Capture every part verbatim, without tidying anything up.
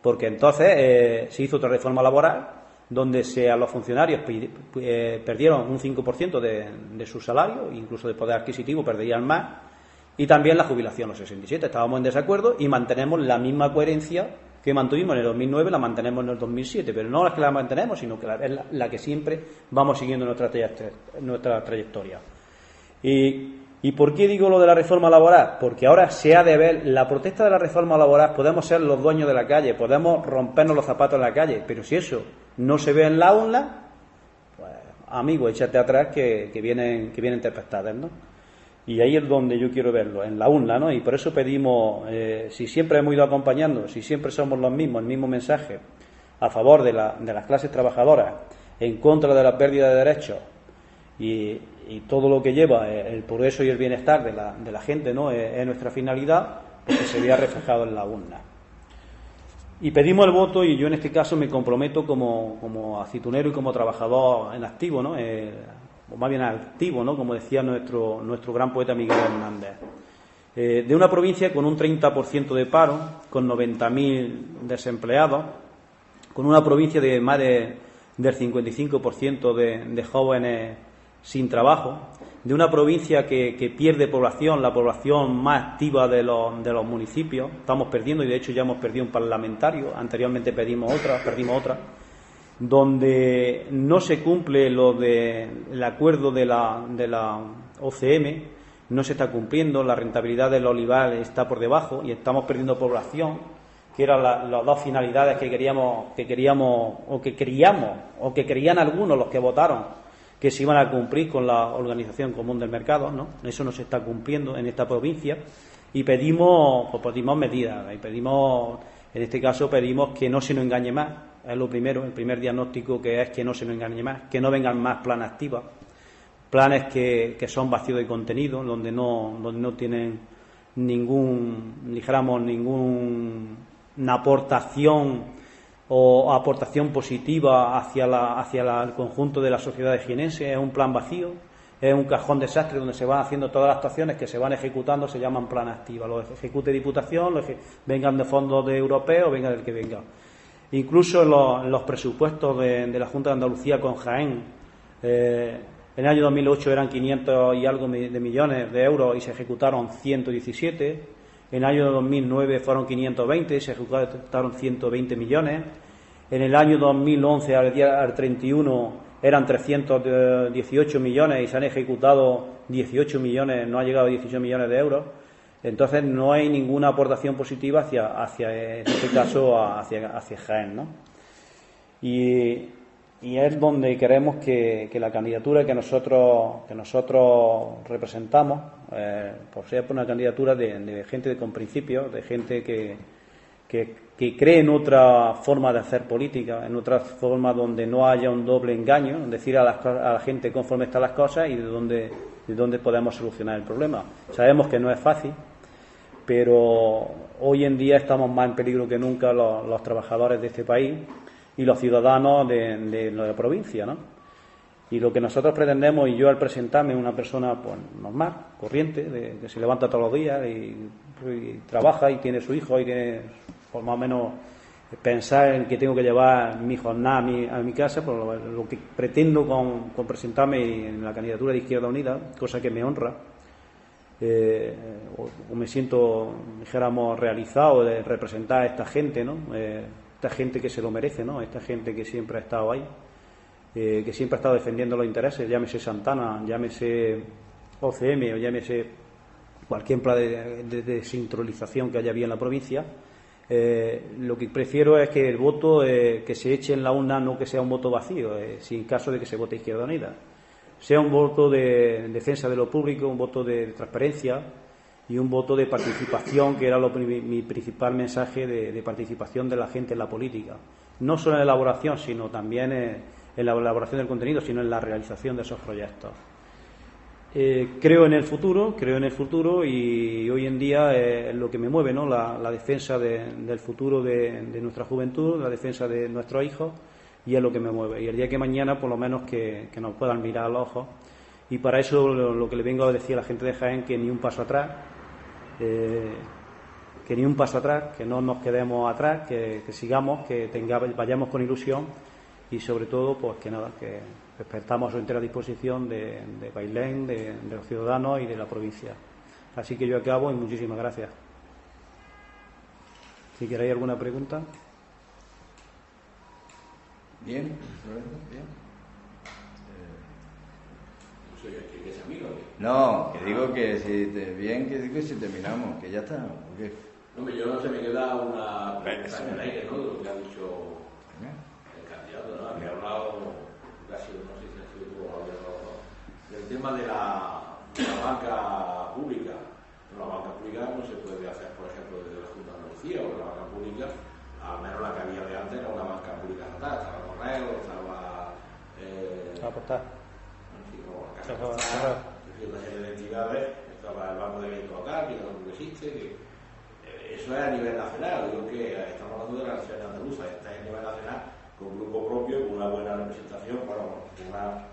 porque entonces eh, se hizo otra reforma laboral donde se, a los funcionarios eh, perdieron un cinco por ciento de, de su salario, incluso de poder adquisitivo perderían más, y también la jubilación los sesenta y siete. Estábamos en desacuerdo y mantenemos la misma coherencia que mantuvimos en el dos mil nueve, la mantenemos en el dos mil siete, pero no la que la mantenemos, sino que la, es la, la que siempre vamos siguiendo nuestra, nuestra trayectoria. Y, ¿Y por qué digo lo de la reforma laboral? Porque ahora se ha de ver la protesta de la reforma laboral. Podemos ser los dueños de la calle, podemos rompernos los zapatos en la calle, pero si eso no se ve en la urna, pues amigo, échate atrás que, que vienen que vienen tempestades, ¿no? Y ahí es donde yo quiero verlo, en la urna, ¿no? Y por eso pedimos, eh, si siempre hemos ido acompañando, si siempre somos los mismos, el mismo mensaje, a favor de, la, de las clases trabajadoras, en contra de la pérdida de derechos y, y todo lo que lleva el progreso y el bienestar de la, de la gente, ¿no? Es, es nuestra finalidad, pues que se vea reflejado en la urna. Y pedimos el voto, y yo en este caso me comprometo como, como aceitunero y como trabajador en activo, ¿no? Eh, o más bien activo, ¿no? Como decía nuestro, nuestro gran poeta Miguel Hernández. Eh, de una provincia con un treinta por ciento de paro, con noventa mil desempleados, con una provincia de más de, del cincuenta y cinco por ciento de, de jóvenes sin trabajo, de una provincia que, que pierde población, la población más activa de los, de los municipios. Estamos perdiendo, y de hecho ya hemos perdido un parlamentario, anteriormente pedimos otra, perdimos otra, donde no se cumple lo del acuerdo de la, de la O C M, no se está cumpliendo, la rentabilidad del olivar está por debajo y estamos perdiendo población, que eran la, las dos finalidades que queríamos, que queríamos o que queríamos, o que querían algunos los que votaron, que se iban a cumplir con la Organización Común del Mercado, ¿no? Eso no se está cumpliendo en esta provincia, y pedimos, pues pedimos medidas, y pedimos, en este caso pedimos que no se nos engañe más. Es lo primero, el primer diagnóstico, que es que no se nos engañe más, que no vengan más planes activos, planes que, que son vacíos de contenido, donde no, donde no tienen ningún, dijéramos, ninguna aportación o aportación positiva hacia, la, hacia la, el conjunto de la sociedad jienense. Es un plan vacío, es un cajón desastre donde se van haciendo todas las actuaciones que se van ejecutando, se llaman plan activa. Lo ejecute Diputación, lo eje, vengan de fondos de europeos, venga del que venga. Incluso en los, en los presupuestos de, de la Junta de Andalucía con Jaén, eh, en el año dos mil ocho eran quinientos y algo de millones de euros y se ejecutaron ciento diecisiete. En el año dos mil nueve fueron quinientos veinte y se ejecutaron ciento veinte millones. En el año dos mil once, al, día, al treinta y uno, eran trescientos dieciocho millones y se han ejecutado dieciocho millones, no ha llegado a dieciocho millones de euros. Entonces no hay ninguna aportación positiva hacia, hacia en este caso, hacia, hacia Jaén, ¿no? Y, y es donde queremos que, que la candidatura que nosotros que nosotros representamos, eh, pues sea una candidatura de, de gente con principios, de gente que, que, que cree en otra forma de hacer política, en otra forma donde no haya un doble engaño, decir a la, a la gente conforme están las cosas y de dónde, de dónde podemos solucionar el problema. Sabemos que no es fácil, pero hoy en día estamos más en peligro que nunca los, los trabajadores de este país y los ciudadanos de, de la provincia, ¿no? Y lo que nosotros pretendemos, y yo al presentarme una persona pues normal, corriente, de, que se levanta todos los días y, y trabaja y tiene su hijo y tiene, por más o menos, pensar en que tengo que llevar mi jornada a mi, a mi casa, pues lo, lo que pretendo con, con presentarme en la candidatura de Izquierda Unida, cosa que me honra. Eh, o, o me siento, dijéramos, realizado de representar a esta gente, ¿no? Eh, esta gente que se lo merece, ¿no? Esta gente que siempre ha estado ahí, eh, que siempre ha estado defendiendo los intereses, llámese Santana, llámese O C M o llámese cualquier plan de, de, de descentralización que haya habido en la provincia. Eh, lo que prefiero es que el voto eh, que se eche en la urna no que sea un voto vacío, eh, sin caso de que se vote Izquierda Unida, sea un voto de defensa de lo público, un voto de transparencia y un voto de participación, que era lo, mi principal mensaje de, de participación de la gente en la política, no solo en la elaboración, sino también en, en la elaboración del contenido, sino en la realización de esos proyectos. Eh, creo en el futuro, creo en el futuro y hoy en día eh, es lo que me mueve, ¿no? La, la defensa de, del futuro de, de nuestra juventud, la defensa de nuestros hijos, y es lo que me mueve. Y el día que mañana, por lo menos, que, que nos puedan mirar a los ojos. Y para eso lo, lo que le vengo a decir a la gente de Jaén, que ni un paso atrás, eh, que ni un paso atrás, que no nos quedemos atrás, que, que sigamos, que tengamos, vayamos con ilusión y sobre todo, pues que nada, que estamos a su entera disposición de, de Bailén, de, de los ciudadanos y de la provincia. Así que yo acabo y muchísimas gracias. Si queréis alguna pregunta. Bien, bien. No, que digo que si te, bien, que digo que si terminamos, que ya está. ¿O qué? No, yo no se me queda una pregunta en el aire, ¿no? De lo que ha dicho el candidato, ¿no? Que ha hablado, casi, no sé si ha sido tú o hablado, del tema de la, de la banca pública. La banca pública no se puede hacer, por ejemplo, desde la Junta de Andalucía, o la banca pública, al menos la que había de antes, era una banca pública estatal, estaba Correo, estaba. Eh, a apostar. Sí, como la Casa Postal, una serie de entidades, estaba el Banco de Crédito Local, que no existe, que. Eso es a nivel nacional, digo que estamos hablando de la nación andaluza, está a nivel nacional con un grupo propio, con una buena representación, bueno, con una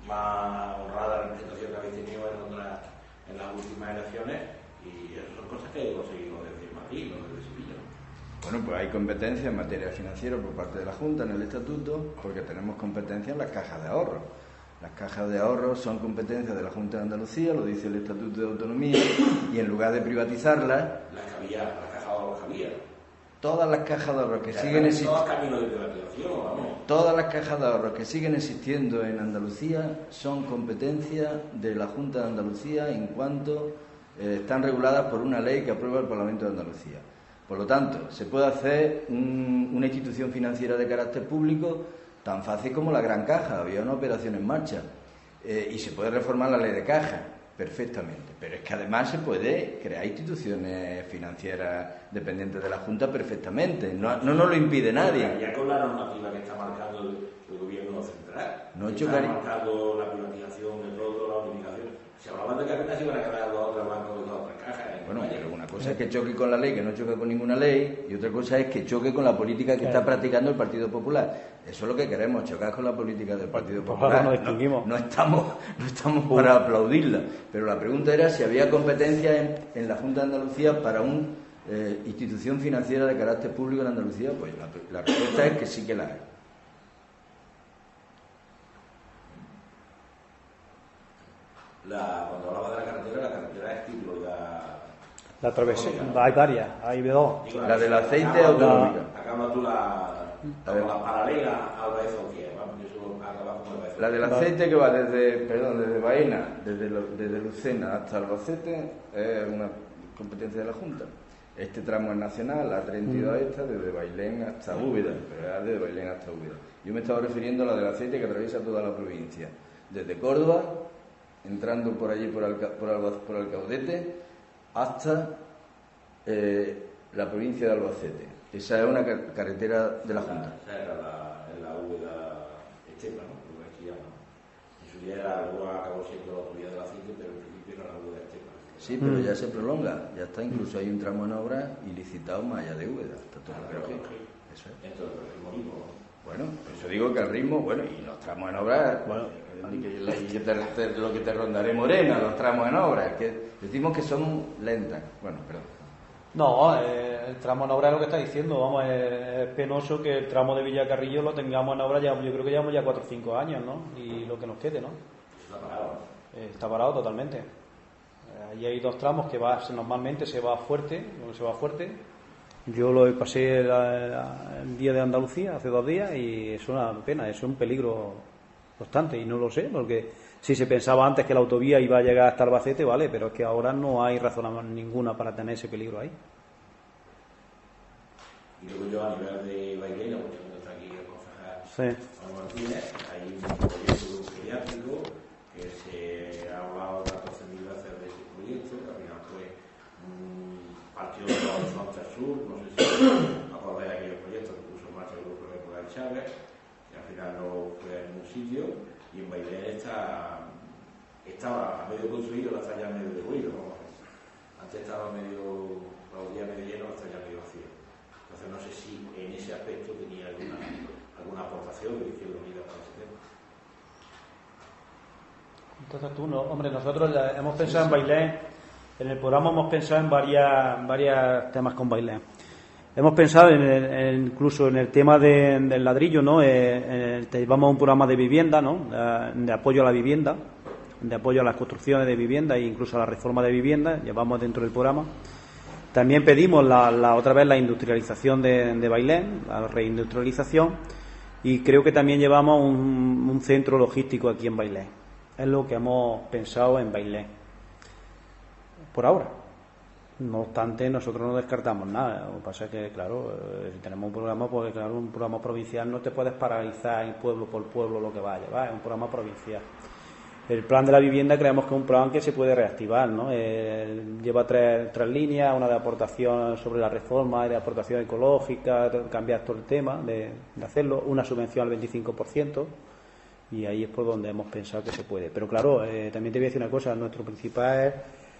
más honrada representación que habéis tenido en, otras, en las últimas elecciones, y esas son cosas que hay conseguido desde Madrid, no desde Sevilla. Bueno, pues hay competencia en materia financiera por parte de la Junta en el Estatuto, porque tenemos competencia en las cajas de ahorro. Las cajas de ahorro son competencias de la Junta de Andalucía, lo dice el Estatuto de Autonomía, y en lugar de privatizarlas... Las que había, las cajas de ahorro que había. Todas las cajas de ahorro que siguen existiendo... caminos de privatización, vamos. Todas las cajas de ahorro que siguen existiendo en Andalucía son competencia de la Junta de Andalucía en cuanto eh, están reguladas por una ley que aprueba el Parlamento de Andalucía. Por lo tanto, se puede hacer un, una institución financiera de carácter público tan fácil como la Gran Caja, había una operación en marcha, eh, y se puede reformar la ley de caja perfectamente, pero es que además se puede crear instituciones financieras dependientes de la Junta perfectamente, no, no nos lo impide nadie. Ya con la normativa que está marcando el, el gobierno central, no está chocaría. marcando la privatización de todo, la unificación. Se hablaba de que apenas se iban a quedar los otros bancos y las otras cajas. Bueno, pero una cosa es que choque con la ley, que no choque con ninguna ley, y otra cosa es que choque con la política que está practicando el Partido Popular. Eso es lo que queremos, chocar con la política del Partido Popular. Nos distinguimos. No, no estamos, no estamos para aplaudirla, pero la pregunta era si había competencia en, en la Junta de Andalucía para una eh, institución financiera de carácter público en Andalucía. Pues la, la respuesta es que sí que la hay. La, cuando hablaba de la carretera, la carretera es titularidad. La travesía, hay varias, hay dos. Digo, la del aceite acaba, autonómica. Acaba tú la, la, la paralela al Baeza-Uquía, vamos, que eso acaba como el Baeza. La del aceite que va desde, perdón, desde Baena, desde, lo, desde Lucena hasta Albacete, es una competencia de la Junta. Este tramo es nacional, la treinta y dos esta, desde Bailén hasta Úbeda, pero es desde Bailén hasta Úbeda. Yo me estaba refiriendo a la del aceite que atraviesa toda la provincia, desde Córdoba, entrando por allí por, Alca, por, Alba, por Alcaudete, hasta eh, la provincia de Albacete. Esa es una car carretera de la Junta. Esa era la, la Úbeda Estepa, ¿no? Lo que se llama. En su día era, luego acabó siendo la autovía del aceite, pero en principio era la Úbeda Estepa. Sí, pero ya se prolonga, ya está, incluso hay un tramo en obra y licitado más allá de Úbeda. Está todo ah, pero sí. Eso es. Esto es el ritmo. Bueno, por eso digo que el ritmo, bueno, y los tramos en obra, bueno, y que, y que te, te, lo que te rondaré morena, los tramos en obra, que decimos que son lentas. Bueno, perdón. No, eh, el tramo en obra es lo que está diciendo, vamos, es penoso que el tramo de Villacarrillo lo tengamos en obra, ya, yo creo que llevamos ya cuatro o cinco años, ¿no? Y lo que nos quede, ¿no? Está parado. Eh, está parado totalmente. Eh, ahí hay dos tramos que va, normalmente se va fuerte, se va fuerte. Yo lo pasé la, la, el día de Andalucía, hace dos días, y es una pena, es un peligro constante, y no lo sé, porque si se pensaba antes que la autovía iba a llegar hasta Albacete, vale, pero es que ahora no hay razón ninguna para tener ese peligro ahí. Y luego yo a nivel de Bailén, porque está aquí el concejal sí. Juan Martínez, hay un proyecto de un geriátrico que se ha hablado catorce mil veces de ese proyecto, que al final fue un partido de los Horizontes Sur, no sé si acordáis de aquellos proyectos que puso en marcha el grupo de Portugal Chávez, que al final no fue en un sitio, y en Bailén está, estaba a medio construido, ahora está ya medio derruido, vamos. Antes estaba medio, la día medio lleno, hasta ya medio vacío. Entonces no sé si en ese aspecto tenía alguna, alguna aportación de Izquierda Unida para ese tema. Entonces tú, no, hombre, nosotros hemos pensado en Bailén, En el programa hemos pensado en varias, varios temas con Bailén. Hemos pensado en el, en incluso en el tema de, del ladrillo, ¿no? Eh, el, llevamos un programa de vivienda, ¿no? De, de apoyo a la vivienda, de apoyo a las construcciones de vivienda e incluso a la reforma de vivienda, llevamos dentro del programa. También pedimos la, la otra vez la industrialización de, de Bailén, la reindustrialización, y creo que también llevamos un, un centro logístico aquí en Bailén. Es lo que hemos pensado en Bailén. Por ahora. No obstante, nosotros no descartamos nada. Lo que pasa es que, claro, si tenemos un programa, pues claro, un programa provincial no te puedes paralizar en pueblo por pueblo lo que va a llevar, es un programa provincial. El plan de la vivienda creemos que es un plan que se puede reactivar, ¿no? Eh, lleva tres, tres líneas, una de aportación sobre la reforma y de aportación ecológica, cambiar todo el tema de, de hacerlo, una subvención al veinticinco por ciento, y ahí es por donde hemos pensado que se puede. Pero claro, eh, también te voy a decir una cosa, nuestro principal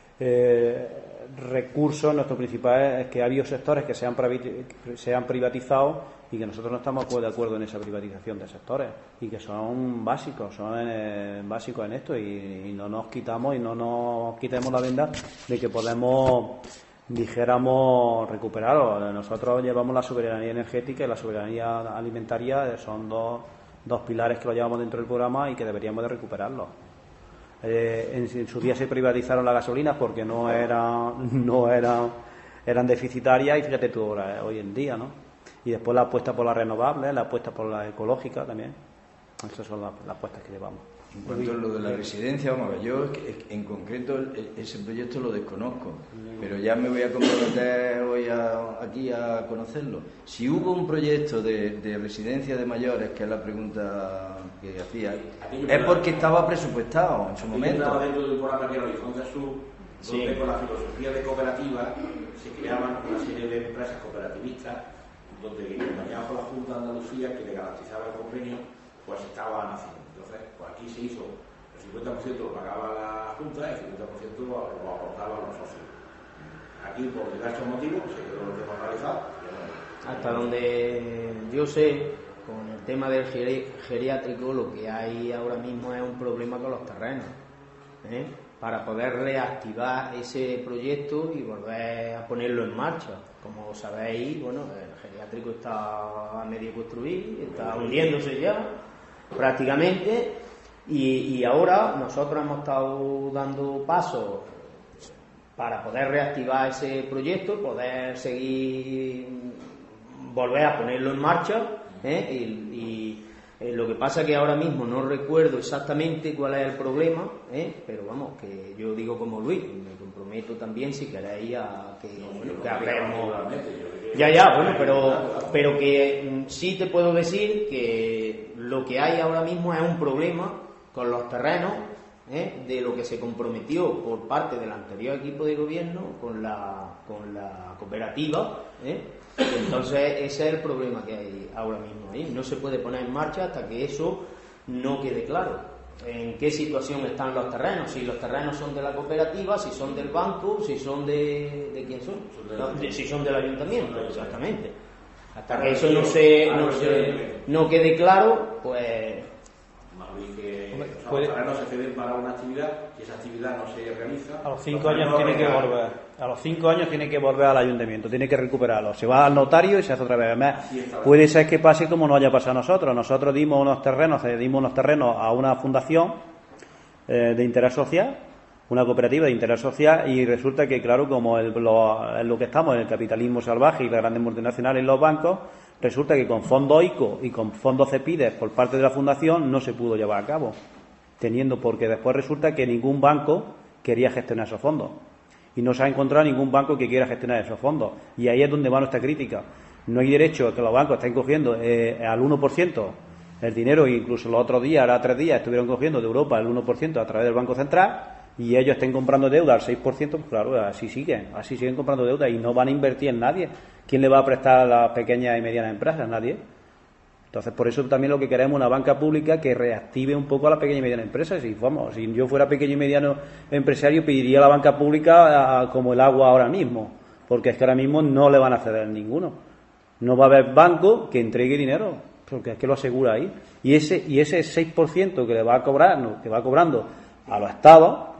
eh, recurso, nuestro principal es que ha habido sectores que se han, se han privatizado y que nosotros no estamos de acuerdo en esa privatización de sectores y que son básicos, son eh, básicos en esto y, y no nos quitamos y no nos quitemos la venda de que podemos, dijéramos, recuperarlo. Nosotros llevamos la soberanía energética y la soberanía alimentaria, son dos, dos pilares que lo llevamos dentro del programa y que deberíamos de recuperarlos. Eh, en, en su día se privatizaron las gasolinas porque no eran, no eran, eran deficitarias y fíjate tú ahora, hoy en día, ¿no? Y después la apuesta por las renovables, la apuesta por la ecológica también. Esas son las, las apuestas que llevamos. En cuanto a lo de la residencia, vamos a ver, yo en concreto ese proyecto lo desconozco, pero ya me voy a comprometer hoy a, aquí a conocerlo. Si hubo un proyecto de, de residencia de mayores, que es la pregunta que hacía, es porque estaba presupuestado en su momento. Estaba dentro del programa que era Horizonte Sur, donde sí. Con la filosofía de cooperativa se creaban una serie de empresas cooperativistas donde acompañados por la Junta de Andalucía, que le garantizaba el convenio, pues estaban haciendo. Entonces, pues aquí se hizo, el cincuenta por ciento lo pagaba la Junta y el cincuenta por ciento lo, lo aportaban los socios. Aquí, por diversos motivos, se quedó el tema paralizado. Hasta donde yo sé, con el tema del geriátrico, lo que hay ahora mismo es un problema con los terrenos, ¿eh? Para poder reactivar ese proyecto y volver a ponerlo en marcha. Como sabéis, bueno, el geriátrico está a medio construir, está hundiéndose ya prácticamente, y, y ahora nosotros hemos estado dando pasos para poder reactivar ese proyecto, poder seguir, volver a ponerlo en marcha, ¿eh? y, y Eh, lo que pasa es que ahora mismo no recuerdo exactamente cuál es el problema, ¿eh? Pero vamos, que yo digo como Luis, me comprometo también si queréis a que, bueno, que hablemos. Ya, ya, bueno, pero, pero que sí te puedo decir que lo que hay ahora mismo es un problema con los terrenos, ¿eh? De lo que se comprometió por parte del anterior equipo de gobierno con la, con la cooperativa, ¿eh? Entonces ese es el problema que hay ahora mismo ahí. No se puede poner en marcha hasta que eso no quede claro. En qué situación están los terrenos, si los terrenos son de la cooperativa, si son del banco, si son de... ¿de quién son? No, de, si son del ayuntamiento, exactamente. Hasta que eso no se, no se no quede claro, pues... Que los terrenos se ceden para una actividad y esa actividad no se realiza. A los cinco años tiene que volver. A los cinco años tiene que volver al ayuntamiento, tiene que recuperarlo. Se va al notario y se hace otra vez. Además, puede ser que pase como nos haya pasado a nosotros. Nosotros dimos unos terrenos, dimos unos terrenos a una fundación eh, de interés social, una cooperativa de interés social, y resulta que, claro, como el, lo, en lo que estamos, en el capitalismo salvaje y las grandes multinacionales y los bancos, resulta que con fondos I C O y con fondos CEPIDES por parte de la fundación no se pudo llevar a cabo, teniendo porque después resulta que ningún banco quería gestionar esos fondos y no se ha encontrado ningún banco que quiera gestionar esos fondos, y ahí es donde va nuestra crítica. No hay derecho a que los bancos estén cogiendo eh, al uno por ciento el dinero, e incluso los otros días, ahora tres días, estuvieron cogiendo de Europa el uno por ciento a través del Banco Central, y ellos estén comprando deuda al seis por ciento, pues claro, así siguen, así siguen comprando deuda y no van a invertir en nadie. ¿Quién le va a prestar a las pequeñas y medianas empresas? Nadie. Entonces, por eso también lo que queremos es una banca pública que reactive un poco a las pequeñas y medianas empresas. Si, vamos, si yo fuera pequeño y mediano empresario, pediría a la banca pública a, como el agua ahora mismo, porque es que ahora mismo no le van a ceder ninguno. No va a haber banco que entregue dinero, porque es que lo asegura ahí. Y ese y ese seis por ciento que le va a cobrar, no, que va cobrando a los estados,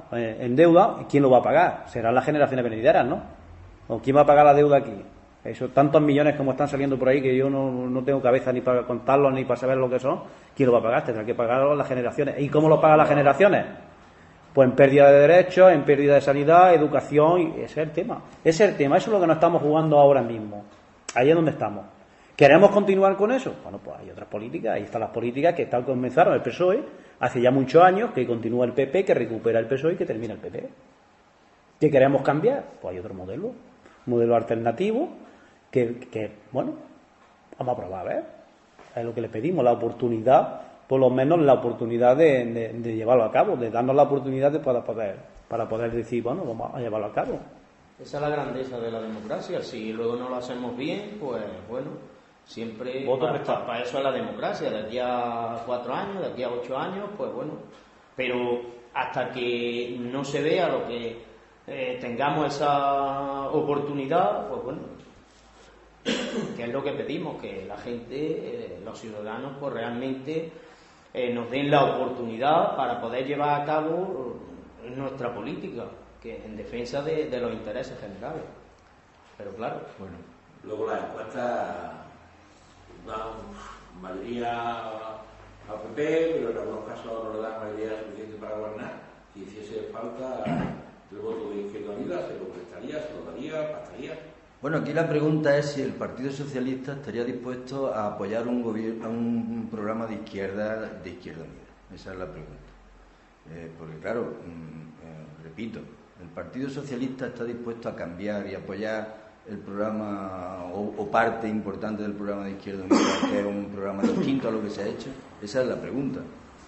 eh, en deuda, ¿quién lo va a pagar? Serán las generaciones venideras, ¿no? ¿O quién va a pagar la deuda aquí? Esos tantos millones como están saliendo por ahí que yo no, no tengo cabeza ni para contarlos ni para saber lo que son, ¿quién lo va a pagar? Tendrán que pagarlo las generaciones. ¿Y cómo lo pagan las generaciones? Pues en pérdida de derechos, en pérdida de sanidad, educación, y ese es el tema. Ese es el tema, eso es lo que nos estamos jugando ahora mismo. Ahí es donde estamos. ¿Queremos continuar con eso? Bueno, pues hay otras políticas, ahí están las políticas que están comenzaron el P S O E hace ya muchos años, que continúa el P P, que recupera el P S O E y que termina el P P. ¿Qué queremos cambiar? Pues hay otro modelo, un modelo alternativo, que, que bueno, vamos a probar, a ver. Es lo que le pedimos, la oportunidad, por lo menos la oportunidad de, de, de llevarlo a cabo, de darnos la oportunidad de para poder, para poder decir, bueno, vamos a llevarlo a cabo. Esa es la grandeza de la democracia. Si luego no lo hacemos bien, pues bueno, siempre para, para, para eso es la democracia. De aquí a cuatro años, de aquí a ocho años, pues bueno. Pero hasta que no se vea lo que eh, tengamos esa oportunidad, pues bueno, que es lo que pedimos, que la gente, eh, los ciudadanos, pues realmente eh, nos den la oportunidad para poder llevar a cabo nuestra política, que en defensa de, de los intereses generales. Pero claro, bueno, luego las encuestas dan mayoría al P P, pero en algunos casos no le dan mayoría suficiente para gobernar. Si hiciese falta el voto de Izquierda Unida, se lo prestaría, se lo daría, pactaría. Bueno, aquí la pregunta es si el Partido Socialista estaría dispuesto a apoyar un gobierno, un programa de izquierda de Izquierda Unida. Esa es la pregunta. Eh, porque claro, eh, repito, el Partido Socialista está dispuesto a cambiar y apoyar el programa o, o parte importante del programa de Izquierda Unida, que es un programa distinto a lo que se ha hecho. Esa es la pregunta.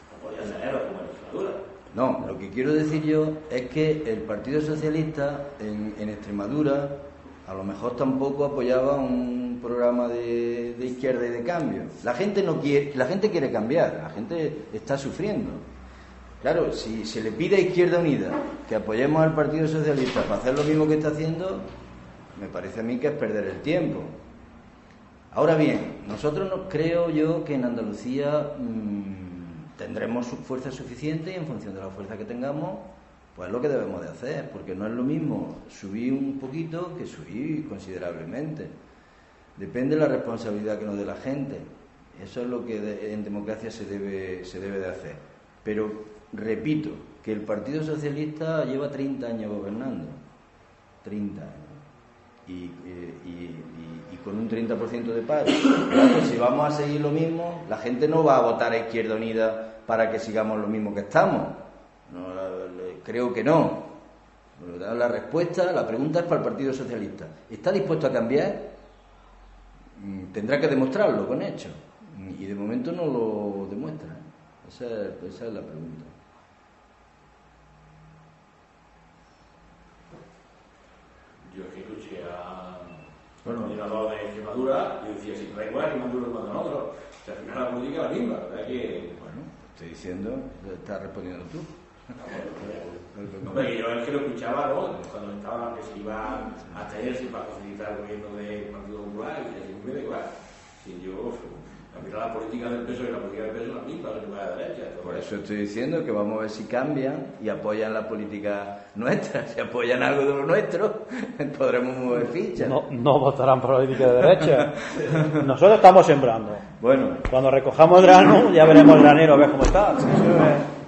No, lo que quiero decir yo es que el Partido Socialista en, en Extremadura a lo mejor tampoco apoyaba un programa de, de izquierda y de cambio. La gente no quiere, la gente quiere cambiar, la gente está sufriendo. Claro, si se le pide a Izquierda Unida que apoyemos al Partido Socialista para hacer lo mismo que está haciendo, me parece a mí que es perder el tiempo. Ahora bien, nosotros no, creo yo que en Andalucía mmm, tendremos fuerza suficiente y en función de la fuerza que tengamos, pues es lo que debemos de hacer, porque no es lo mismo subir un poquito que subir considerablemente. Depende de la responsabilidad que nos dé la gente. Eso es lo que de, en democracia se debe, se debe de hacer. Pero repito, que el Partido Socialista lleva treinta años gobernando. treinta años. Y, y, y, y con un treinta por ciento de paro. Claro, si vamos a seguir lo mismo, la gente no va a votar a Izquierda Unida para que sigamos lo mismo que estamos. No, creo que no. La respuesta, la pregunta es para el Partido Socialista. ¿Está dispuesto a cambiar? Tendrá que demostrarlo con hechos. Y de momento no lo demuestra. Esa, esa es la pregunta. Yo es que escuché a bueno, un senador de Extremadura y decía, si trae igual, y Maduro lo mandan otro. O sea, al final la política es la misma, ¿verdad? Que... Bueno, estoy diciendo, estás respondiendo tú. No, pero yo es que lo escuchaba, ¿no? Cuando estaba que se iba a tenerse para facilitar el gobierno del Partido Popular y así me da igual. Si yo, a mirar la política del P S O E y la política del P S O E es la misma, la misma de la derecha. Entonces, por eso estoy diciendo que vamos a ver si cambian y apoyan la política nuestra. Si apoyan algo de lo nuestro, podremos mover fichas. No, no votarán por la política de derecha. Nosotros estamos sembrando. Bueno, cuando recojamos el grano, ya veremos el granero a ver cómo está. Sí, sí,